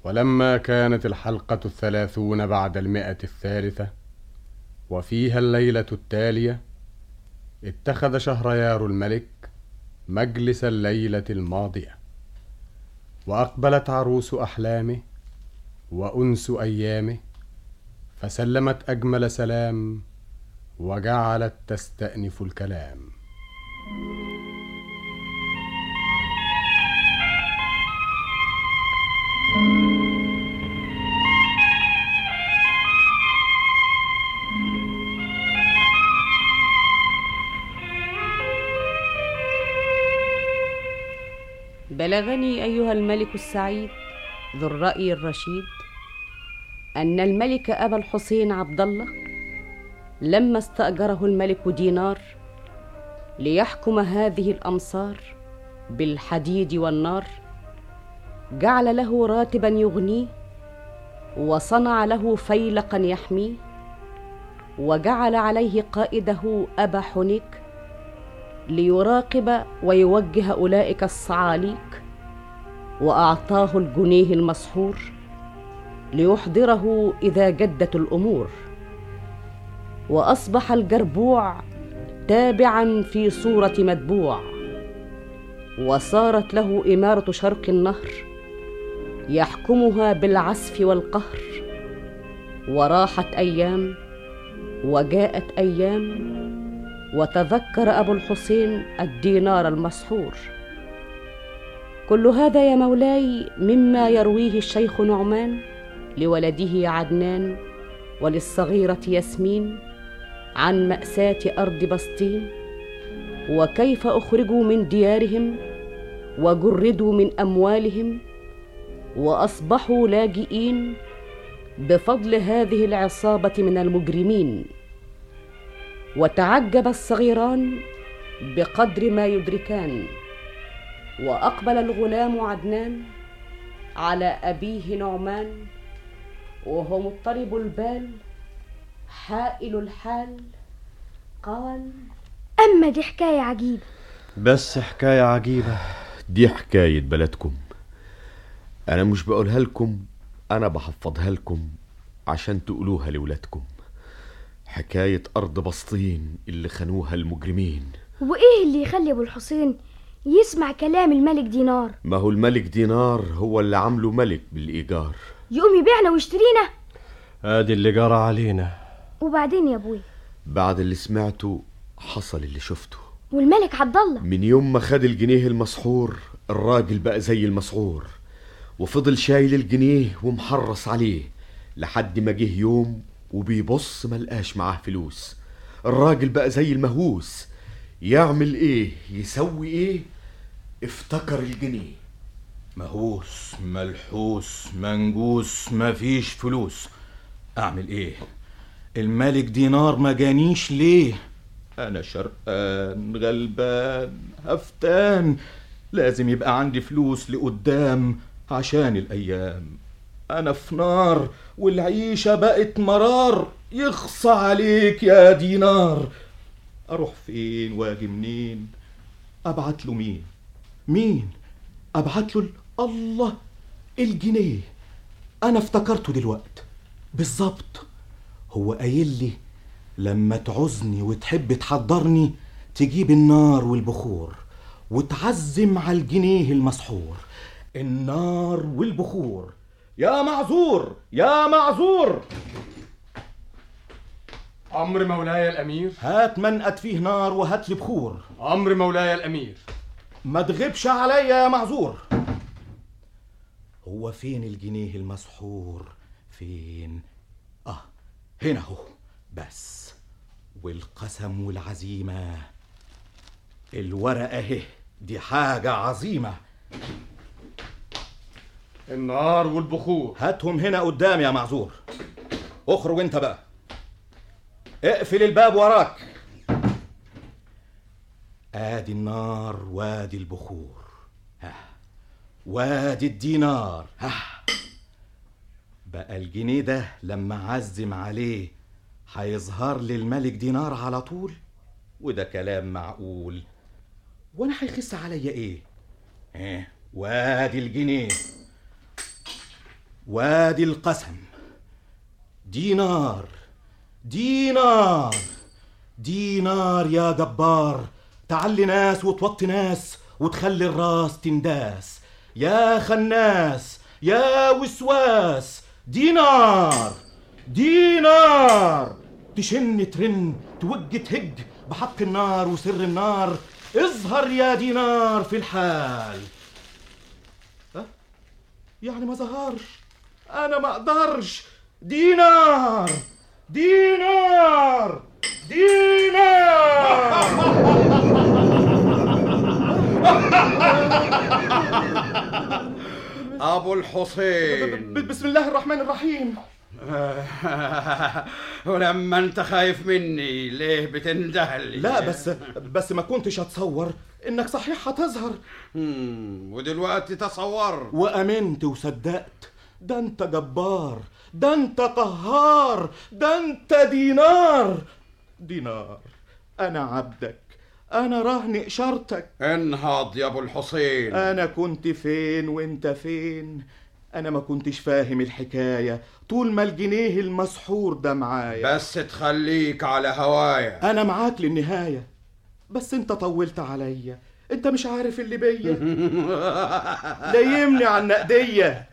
ولما كانت الحلقة 30 بعد 100 وفيها الليلة التالية، اتخذ شهريار الملك مجلس الليلة الماضية، وأقبلت عروس أحلامه وأنس أيامه، فسلمت أجمل سلام وجعلت تستأنف الكلام. بلغني أيها الملك السعيد ذو الرأي الرشيد أن الملك أبا الحسين عبد الله لما استأجره الملك دينار ليحكم هذه الأمصار بالحديد والنار، جعل له راتبا يغنيه، وصنع له فيلقا يحميه، وجعل عليه قائده أبا حنيك ليراقب ويوجه أولئك الصعاليك، وأعطاه الجنيه المسحور ليحضره إذا جدت الأمور. وأصبح الجربوع تابعا في صورة متبوع، وصارت له إمارة شرق النهر يحكمها بالعسف والقهر. وراحت أيام وجاءت أيام، وتذكر أبو الحسين الدينار المسحور. كل هذا يا مولاي مما يرويه الشيخ نعمان لولده عدنان وللصغيرة ياسمين عن مأساة أرض بسطين، وكيف أخرجوا من ديارهم وجردوا من أموالهم وأصبحوا لاجئين بفضل هذه العصابة من المجرمين. وتعجب الصغيران بقدر ما يدركان، وأقبل الغلام عدنان على أبيه نعمان وهو مضطرب البال حائل الحال، قال: أما دي حكاية عجيبة. بس حكاية عجيبة؟ دي حكاية بلدكم، أنا مش بقولها لكم، أنا بحفظها لكم عشان تقولوها لولادكم. حكاية أرض بسطين اللي خانوها المجرمين. وإيه اللي يخلي أبو الحسين يسمع كلام الملك دينار؟ ما هو الملك دينار هو اللي عامله ملك بالإيجار، يقوم يبيعنا ويشترينا؟ ادي اللي جرى علينا. وبعدين يا ابوي؟ بعد اللي سمعته حصل اللي شفته. والملك عبد الله من يوم ما خد الجنيه المسحور الراجل بقى زي المسعور، وفضل شايل الجنيه ومحرص عليه لحد ما جه يوم وبيبص ملقاش معاه فلوس. الراجل بقى زي المهووس، يعمل ايه يسوي ايه؟ افتكر الجنيه. مهووس ملحوس منجوس مفيش فلوس، اعمل ايه؟ الملك دينار ما جانيش ليه؟ انا شرقان غلبان هفتان، لازم يبقى عندي فلوس لقدام عشان الايام. انا في نار والعيشة بقت مرار، يخصى عليك يا دينار. اروح فين واجي منين؟ ابعت له مين ابعت له؟ الله، الجنيه انا افتكرته دلوقت بالظبط. هو قايل لي لما تعوزني وتحب تحضرني تجيب النار والبخور وتعزم على الجنيه المسحور. النار والبخور. يا معذور يا معذور. أمر مولاي الأمير. هات منقد فيه نار وهات لي بخور. أمر مولاي الأمير. ما تغيبش عليا يا معذور. هو فين الجنيه المسحور؟ فين؟ هنا هو. بس والقسم والعزيمة، الورقة اهي، دي حاجة عظيمة. النار والبخور هاتهم هنا قدام يا معذور. اخرج انت بقى، اقفل الباب وراك. ادي النار وادي البخور، وادي الدينار. بقى الجنيه ده لما عزم عليه هيظهر للملك دينار على طول، وده كلام معقول. وانا هيخس عليا ايه؟ وادي الجنيه. وادي القسم. دينار دينار دينار يا جبار، تعلي ناس وتوطي ناس وتخلي الراس تنداس. يا خناس يا وسواس، دينار دينار، تشن ترن توج تهج بحق النار وسر النار. اظهر يا دينار في الحال. يعني ما ظهرش، انا ما اقدرش. دينار دينار دينار. ابو الحسين، بسم الله الرحمن الرحيم. ولما انت خايف مني ليه بتندهلي؟ لا بس ما كنتش اتصور انك صحيح هتظهر. ودلوقتي تصور وامنت وصدقت. ده انت جبار، ده انت قهار، ده انت دينار. دينار، انا عبدك، انا رهن اشارتك. انهض يا ابو الحسين. انا كنت فين وانت فين؟ انا ما كنتش فاهم الحكاية طول ما الجنيه المسحور ده معايا. بس تخليك على هوايا. انا معاك للنهاية، بس انت طولت عليا. انت مش عارف اللي بيا. لايمني على النقدية.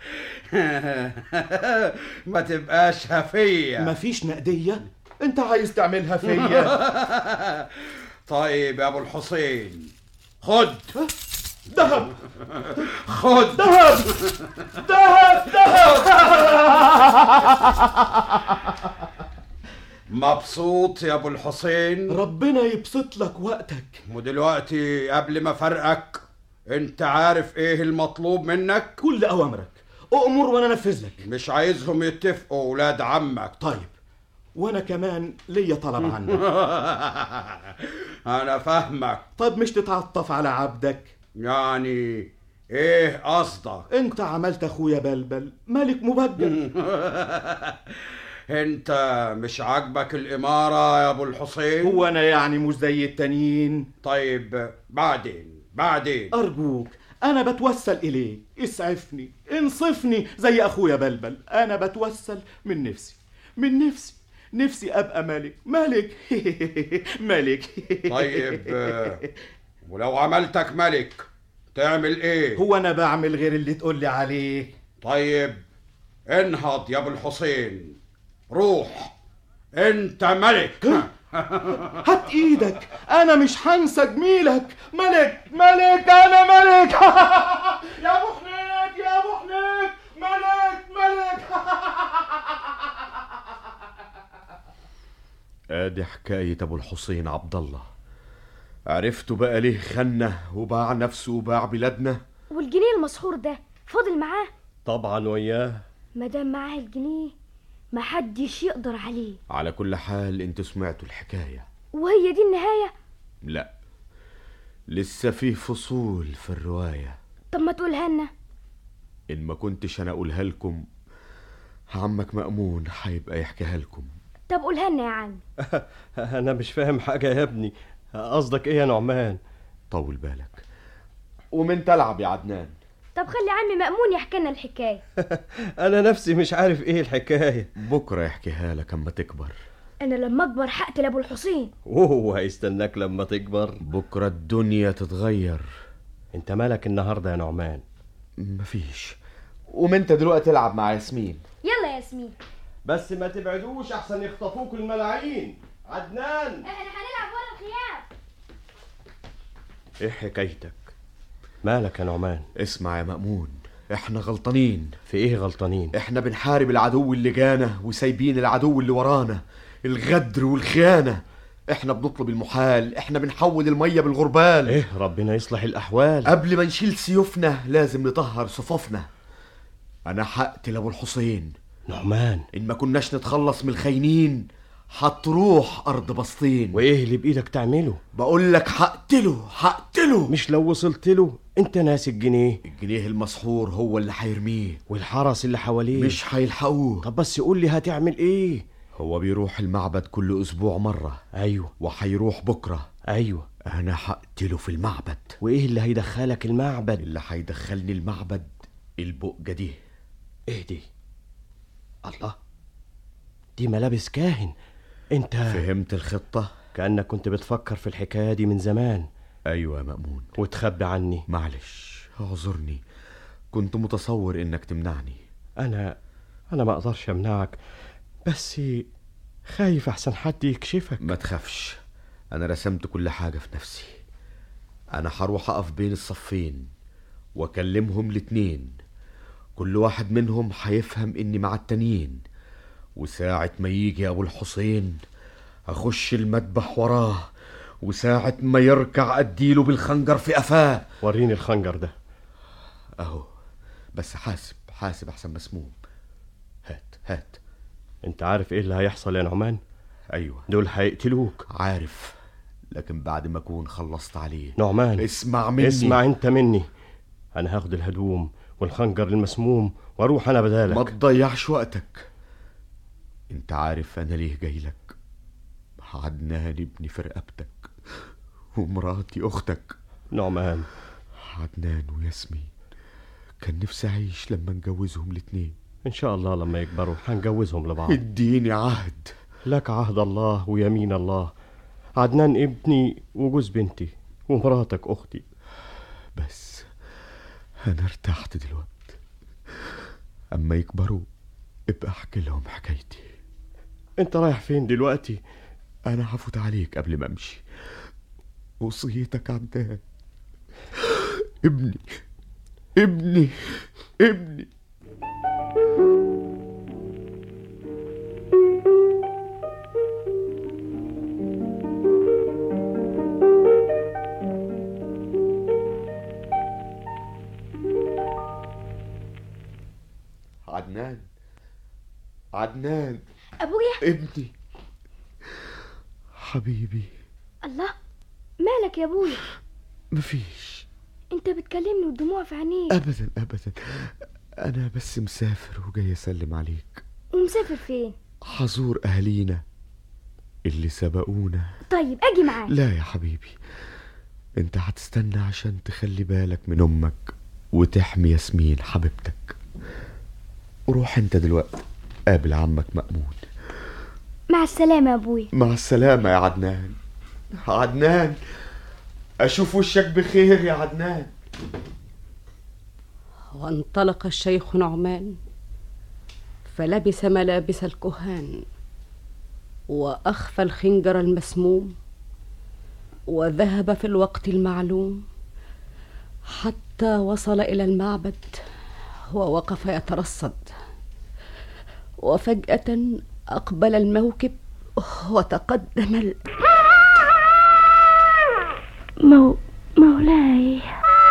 ما تبقاش هفية. مفيش نقدية؟ انت عايز تعملها فيا. طيب يا ابو الحسين، خد دهب. خد دهب دهب دهب. مبسوط يا ابو الحسين؟ ربنا يبسط لك وقتك. ودلوقتي قبل ما فرقك، انت عارف ايه المطلوب منك؟ كل اوامرك، اؤمر وانا انفذ لك. مش عايزهم يتفقوا ولاد عمك. طيب، وانا كمان ليا طلب عنك. انا فاهمك. طب مش تتعطف على عبدك؟ يعني ايه قصدك؟ انت عملت اخويا بلبل ملك مبجل. انت مش عاجبك الامارة يا ابو الحسين؟ هو انا يعني مش زي التانيين؟ طيب بعدين ارجوك، انا بتوسل اليك، اسعفني انصفني زي اخويا بلبل. انا بتوسل من نفسي، من نفسي ابقى ملك ملك. طيب ولو عملتك ملك تعمل ايه؟ هو انا بعمل غير اللي تقولي عليه؟ طيب انهض يا ابو الحسين، روح، انت ملك. هات ايدك، انا مش هنسى جميلك. ملك انا ملك. يا ابو حنيك يا ابو حنيك، ملك. ادي حكاية ابو الحسين عبد الله. عرفتوا بقى ليه خنه وباع نفسه وباع بلادنا؟ والجنيه المسحور ده فاضل معاه؟ طبعا وياه. مادام معاه الجنيه محدش يقدر عليه. على كل حال انتوا سمعتوا الحكاية، وهي دي النهاية؟ لا، لسه فيه فصول في الرواية. طب ما تقولها لنا. ان ما كنتش انا اقولها لكم، عمك مأمون هيبقى يحكيها لكم. طب قولها لنا يا عم. انا مش فاهم حاجة يا ابني، قصدك ايه يا نعمان؟ طول بالك ومن تلعب يا عدنان. طب خلي عمي مأمون يحكي لنا الحكاية. انا نفسي مش عارف ايه الحكاية. بكرة يحكيها لك اما تكبر. انا لما اكبر هقتل ابو الحسين. وهو هيستناك لما تكبر؟ بكرة الدنيا تتغير. انت مالك النهاردة يا نعمان؟ مفيش. ومن انت دلوقتي تلعب مع ياسمين. يلا يا ياسمين، بس ما تبعدوش احسن يخطفوك الملاعين. عدنان، احنا هنلعب ورا الخيام. ايه حكايتك؟ مالك يا نعمان؟ اسمع يا مأمون، احنا غلطانين. في ايه غلطانين؟ احنا بنحارب العدو اللي جانا وسايبين العدو اللي ورانا، الغدر والخيانة. احنا بنطلب المحال، احنا بنحول المية بالغربال. ايه، ربنا يصلح الاحوال. قبل ما نشيل سيوفنا لازم نطهر صفوفنا. انا هقتل ابو الحسين. نعمان، ان ما كناش نتخلص من الخاينين هتروح ارض بسطين. وايه اللي بايدك تعمله؟ بقول لك هقتله. مش لو وصلت له؟ انت ناسي الجنيه المسحور هو اللي هيرميه، والحرس اللي حواليه مش هيلحقوه. طب بس قول لي هتعمل ايه؟ هو بيروح المعبد كل اسبوع مرة. ايوه. وهيروح بكرة. ايوه. انا هقتله في المعبد. وايه اللي هيدخلك المعبد؟ اللي هيدخلني المعبد البقجة دي. ايه دي؟ الله، دي ملابس كاهن. انت فهمت الخطة؟ كأنك كنت بتفكر في الحكاية دي من زمان. أيوة يا مأمون. وتخبي عني. معلش اعذرني، كنت متصور إنك تمنعني. أنا ما أقدرش أمنعك، بس خايف أحسن حد يكشفك. ما تخافش، أنا رسمت كل حاجة في نفسي. أنا هروح أقف بين الصفين وأكلمهم الاتنين، كل واحد منهم هيفهم إني مع التانيين، وساعة ما يجي أبو الحسين أخش المذبح وراه، وساعة ما يركع أديله بالخنجر في قفاه. وريني الخنجر ده. أهو، بس حاسب أحسن مسموم. هات. انت عارف ايه اللي هيحصل يا نعمان؟ أيوة، دول هيقتلوك. عارف، لكن بعد ما أكون خلصت عليه. نعمان، اسمع مني. اسمع انت مني. انا هاخد الهدوم والخنجر المسموم واروح انا بدالك. ما تضيعش وقتك. انت عارف انا ليه جاي لك؟ عدنان ابني في رقبتك، ومراتي اختك. نعمان، عدنان وياسمين كان نفسي اعيش لما نجوزهم الاتنين. ان شاء الله لما يكبروا هنجوزهم لبعض. اديني عهد. لك عهد الله ويمين الله. عدنان ابني وجوز بنتي، ومراتك اختي. بس انا ارتحت دلوقتي، اما يكبروا ابقى احكي لهم حكايتي. انت رايح فين دلوقتي؟ انا هفوت عليك قبل ما امشي. وصيتك عدنان. ابني. عدنان ابويا. ابني حبيبي. الله، مالك يا ابويا؟ مفيش. انت بتكلمني والدموع في عينيك. ابدا، انا بس مسافر وجاي اسلم عليك. ومسافر فين؟ حزور اهالينا اللي سبقونا. طيب اجي معاك. لا يا حبيبي، انت هتستنى عشان تخلي بالك من امك وتحمي ياسمين حبيبتك. وروح انت دلوقتي قابل عمك مأمون. مع السلامة يا ابويا. مع السلامة يا عدنان. اشوف وشك بخير يا عدنان. وانطلق الشيخ نعمان فلبس ملابس الكهان، وأخفى الخنجر المسموم، وذهب في الوقت المعلوم حتى وصل إلى المعبد، ووقف يترصد. وفجأة أقبل الموكب وتقدم مولاي.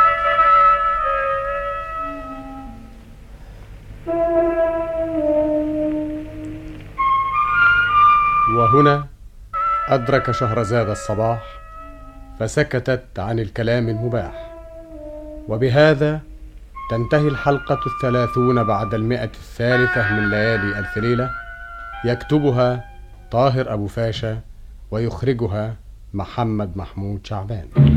وهنا أدرك شهرزاد الصباح، فسكتت عن الكلام المباح. وبهذا تنتهي الحلقة 30 بعد 100 من ليالي ألف ليلة. يكتبها طاهر أبو فاشا، ويخرجها محمد محمود شعبان.